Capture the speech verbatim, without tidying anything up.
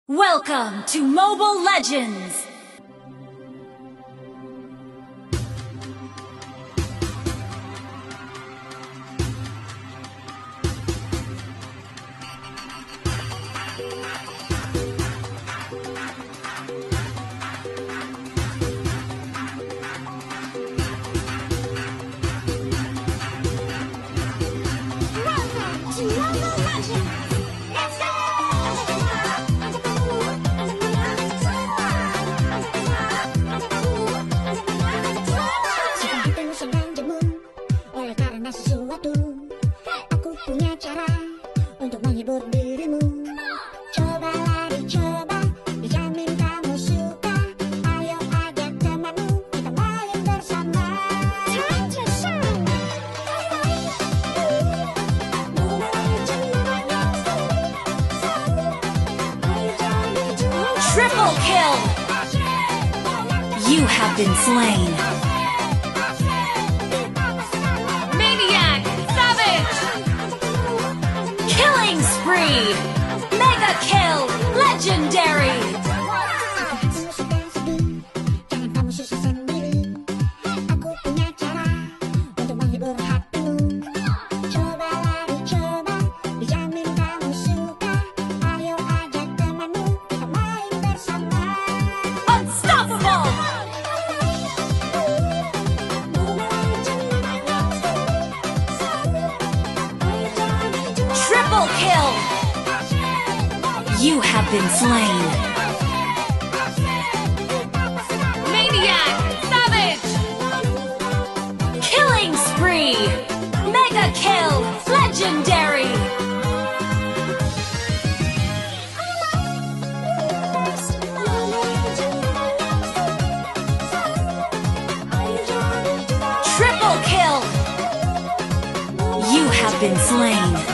Welcome to Mobile Legends! Welcome to Mobile Legends! Let's go! Sesuatu, aku punya cara untuk menghibur dirimu. Coba lari, coba, dijamin kamu suka. Ayo ajak temanmu, kita main bersama. Time to shine. Triple kill! You have been slain. Spree! Mega kill! Legendary! Jangan kamu susah sendiri. Aku punya cara untuk menghibur hatimu. Coba lari, coba, dijamin kamu suka. Ayo ajak temanmu, kita main bersama. Unstoppable! Triple kill! You have been slain. Maniac! Savage! Killing spree! Mega kill! Legendary! Triple kill! You have been slain.